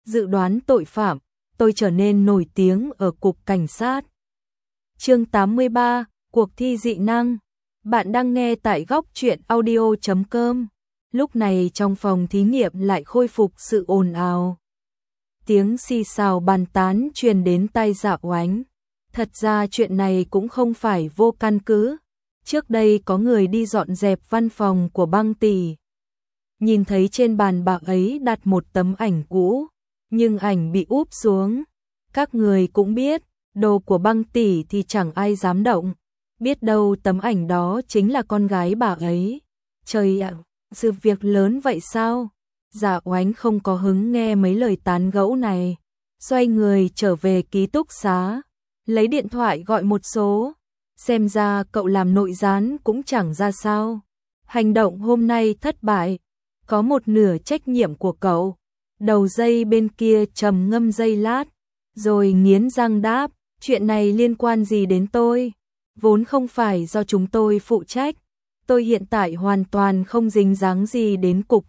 dự đoán tội phạm, tôi trở nên nổi tiếng ở cục cảnh sát. Chương 83, cuộc thi dị năng. Bạn đang nghe tại góc truyện audio.com. Lúc này trong phòng thí nghiệm lại khôi phục sự ồn ào. Tiếng xì xào bàn tán truyền đến tai Dạ Oánh. Thật ra chuyện này cũng không phải vô căn cứ. Trước đây có người đi dọn dẹp văn phòng của Băng tỷ. Nhìn thấy trên bàn bà ấy đặt một tấm ảnh cũ, nhưng ảnh bị úp xuống. Các người cũng biết, đồ của Băng tỷ thì chẳng ai dám động. Biết đâu tấm ảnh đó chính là con gái bà ấy. Trời ạ, sự việc lớn vậy sao? Dạ Oánh không có hứng nghe mấy lời tán gẫu này. Xoay người trở về ký túc xá, lấy điện thoại gọi một số. Xem ra cậu làm nội gián cũng chẳng ra sao. Hành động hôm nay thất bại, có một nửa trách nhiệm của cậu. Đầu dây bên kia trầm ngâm giây lát, rồi nghiến răng đáp, chuyện này liên quan gì đến tôi? Vốn không phải do chúng tôi phụ trách. Tôi hiện tại hoàn toàn không dính dáng gì đến cục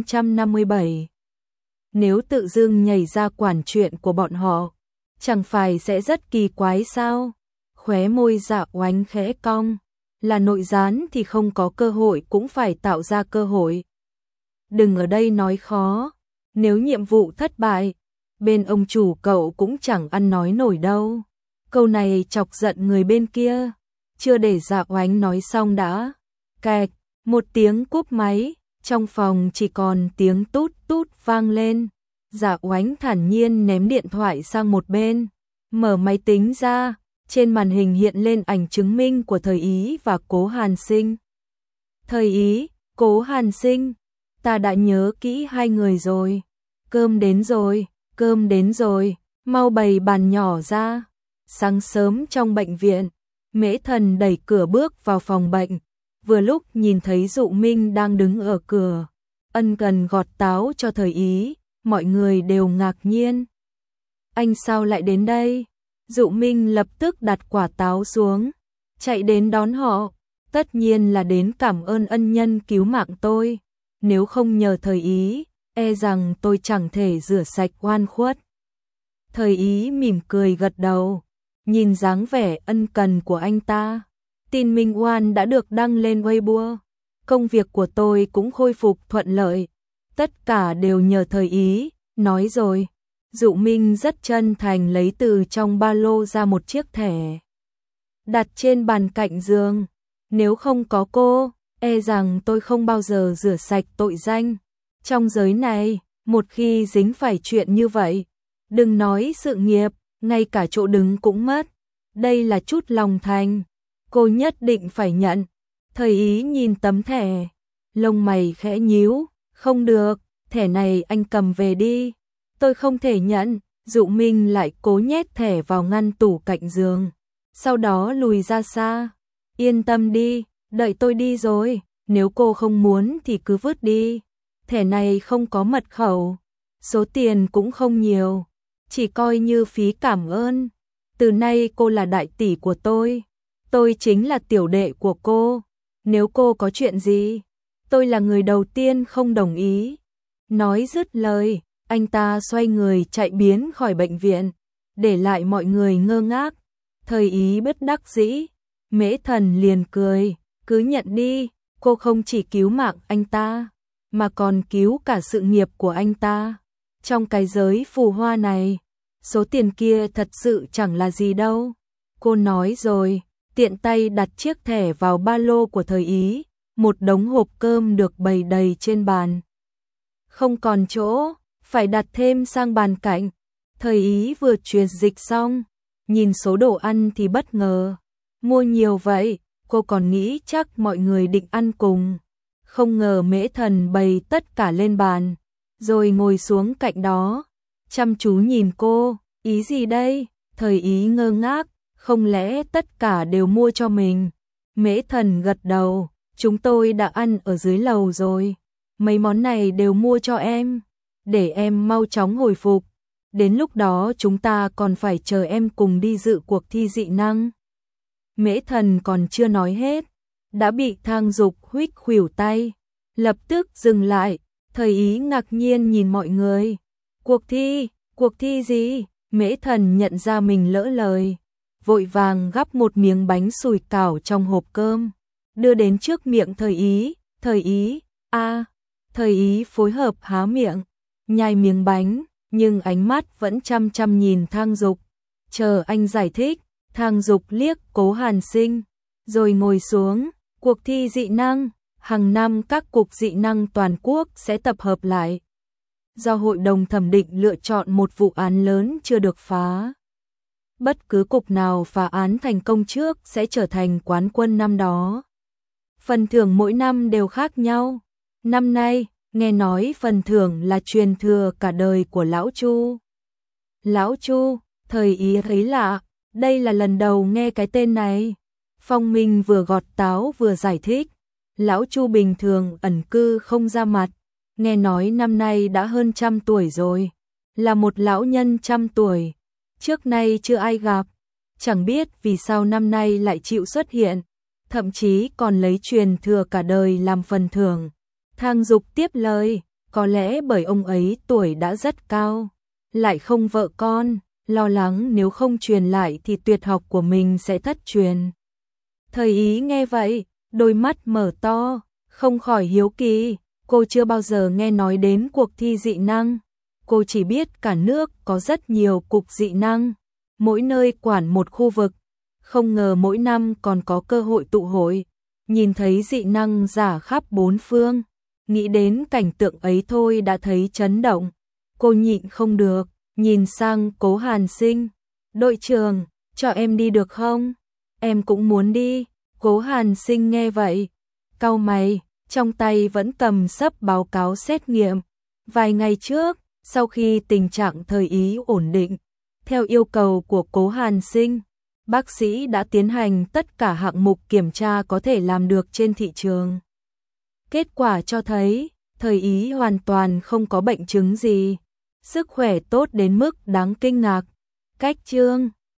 857. Nếu tự dưng nhảy ra quản chuyện của bọn họ, chẳng phải sẽ rất kỳ quái sao? Khóe môi Dạ Oánh khẽ cong, là nội gián thì không có cơ hội cũng phải tạo ra cơ hội. Đừng ở đây nói khó, nếu nhiệm vụ thất bại, bên ông chủ cậu cũng chẳng ăn nói nổi đâu. Câu này chọc giận người bên kia, chưa để Dạ Oánh nói xong đã. Kẹt, một tiếng cúp máy, trong phòng chỉ còn tiếng tút tút vang lên. Dạ Oánh thản nhiên ném điện thoại sang một bên, mở máy tính ra, trên màn hình hiện lên ảnh chứng minh của Thời Ý và Cố Hàn Sinh. Thời Ý, Cố Hàn Sinh, ta đã nhớ kỹ hai người rồi. Cơm đến rồi, cơm đến rồi, mau bày bàn nhỏ ra. Sáng sớm trong bệnh viện, Mễ Thần đẩy cửa bước vào phòng bệnh, vừa lúc nhìn thấy Dụ Minh đang đứng ở cửa, ân cần gọt táo cho Thời Ý, mọi người đều ngạc nhiên. Anh sao lại đến đây? Dụ Minh lập tức đặt quả táo xuống, chạy đến đón họ, tất nhiên là đến cảm ơn ân nhân cứu mạng tôi, nếu không nhờ Thời Ý, e rằng tôi chẳng thể rửa sạch oan khuất. Thời Ý mỉm cười gật đầu, nhìn dáng vẻ ân cần của anh ta. Tin minh oan đã được đăng lên Weibo, công việc của tôi cũng khôi phục thuận lợi, tất cả đều nhờ Thời Ý, nói rồi. Dụ Minh rất chân thành lấy từ trong ba lô ra một chiếc thẻ, đặt trên bàn cạnh giường. Nếu không có cô, e rằng tôi không bao giờ rửa sạch tội danh. Trong giới này, một khi dính phải chuyện như vậy, đừng nói sự nghiệp, ngay cả chỗ đứng cũng mất. Đây là chút lòng thành, cô nhất định phải nhận. Thời Ý nhìn tấm thẻ, lông mày khẽ nhíu, không được, thẻ này anh cầm về đi. Tôi không thể nhận. Dụ Minh lại cố nhét thẻ vào ngăn tủ cạnh giường, sau đó lùi ra xa. Yên tâm đi, đợi tôi đi rồi, nếu cô không muốn thì cứ vứt đi. Thẻ này không có mật khẩu, số tiền cũng không nhiều, chỉ coi như phí cảm ơn. Từ nay cô là đại tỷ của tôi chính là tiểu đệ của cô. Nếu cô có chuyện gì, tôi là người đầu tiên không đồng ý. Nói dứt lời, anh ta xoay người chạy biến khỏi bệnh viện, để lại mọi người ngơ ngác. Thời Ý bất đắc dĩ, Mễ Thần liền cười, cứ nhận đi, cô không chỉ cứu mạng anh ta, mà còn cứu cả sự nghiệp của anh ta. Trong cái giới phù hoa này, số tiền kia thật sự chẳng là gì đâu. Cô nói rồi, tiện tay đặt chiếc thẻ vào ba lô của Thời Ý, một đống hộp cơm được bày đầy trên bàn. Không còn chỗ, phải đặt thêm sang bàn cạnh. Thời Ý vừa truyền dịch xong, nhìn số đồ ăn thì bất ngờ. Mua nhiều vậy, cô còn nghĩ chắc mọi người định ăn cùng. Không ngờ Mễ Thần bày tất cả lên bàn, rồi ngồi xuống cạnh đó, chăm chú nhìn cô. Ý gì đây? Thời Ý ngơ ngác, không lẽ tất cả đều mua cho mình? Mễ Thần gật đầu, chúng tôi đã ăn ở dưới lầu rồi, mấy món này đều mua cho em, để em mau chóng hồi phục. Đến lúc đó chúng ta còn phải chờ em cùng đi dự cuộc thi dị năng. Mễ Thần còn chưa nói hết, đã bị Thang Dục huých khuỷu tay, lập tức dừng lại. Thời Ý ngạc nhiên nhìn mọi người. Cuộc thi, Cuộc thi gì? Mễ Thần nhận ra mình lỡ lời, vội vàng gắp một miếng bánh sủi cảo trong hộp cơm, đưa đến trước miệng Thời Ý, Thời Ý phối hợp há miệng, nhai miếng bánh, nhưng ánh mắt vẫn chăm chăm nhìn Thang Dục. Chờ anh giải thích, Thang Dục liếc Cố Hàn Sinh, rồi ngồi xuống. Cuộc thi dị năng, hàng năm các cục dị năng toàn quốc sẽ tập hợp lại. Do hội đồng thẩm định lựa chọn một vụ án lớn chưa được phá. Bất cứ cục nào phá án thành công trước sẽ trở thành quán quân năm đó. Phần thưởng mỗi năm đều khác nhau. Năm nay, nghe nói phần thưởng là truyền thừa cả đời của Lão Chu. Lão Chu, Thời Ý thấy lạ, đây là lần đầu nghe cái tên này. Phong Minh vừa gọt táo vừa giải thích. Lão Chu bình thường ẩn cư không ra mặt, nghe nói năm nay đã hơn 100 tuổi rồi, là một lão nhân 100 tuổi, trước nay chưa ai gặp, chẳng biết vì sao năm nay lại chịu xuất hiện, thậm chí còn lấy truyền thừa cả đời làm phần thưởng. Thang Dục tiếp lời, có lẽ bởi ông ấy tuổi đã rất cao, lại không vợ con, lo lắng nếu không truyền lại thì tuyệt học của mình sẽ thất truyền. Thời Ý nghe vậy, đôi mắt mở to, không khỏi hiếu kỳ, cô chưa bao giờ nghe nói đến cuộc thi dị năng. Cô chỉ biết cả nước có rất nhiều cục dị năng, mỗi nơi quản một khu vực, không ngờ mỗi năm còn có cơ hội tụ hội, nhìn thấy dị năng giả khắp bốn phương, nghĩ đến cảnh tượng ấy thôi đã thấy chấn động. Cô nhịn không được, nhìn sang Cố Hàn Sinh, đội trưởng, cho em đi được không? Em cũng muốn đi. Cố Hàn Sinh nghe vậy, cau mày, trong tay vẫn cầm sấp báo cáo xét nghiệm. Vài ngày trước, sau khi tình trạng Thời Ý ổn định, theo yêu cầu của Cố Hàn Sinh, bác sĩ đã tiến hành tất cả hạng mục kiểm tra có thể làm được trên thị trường. Kết quả cho thấy, Thời Ý hoàn toàn không có bệnh chứng gì, sức khỏe tốt đến mức đáng kinh ngạc. Cách chương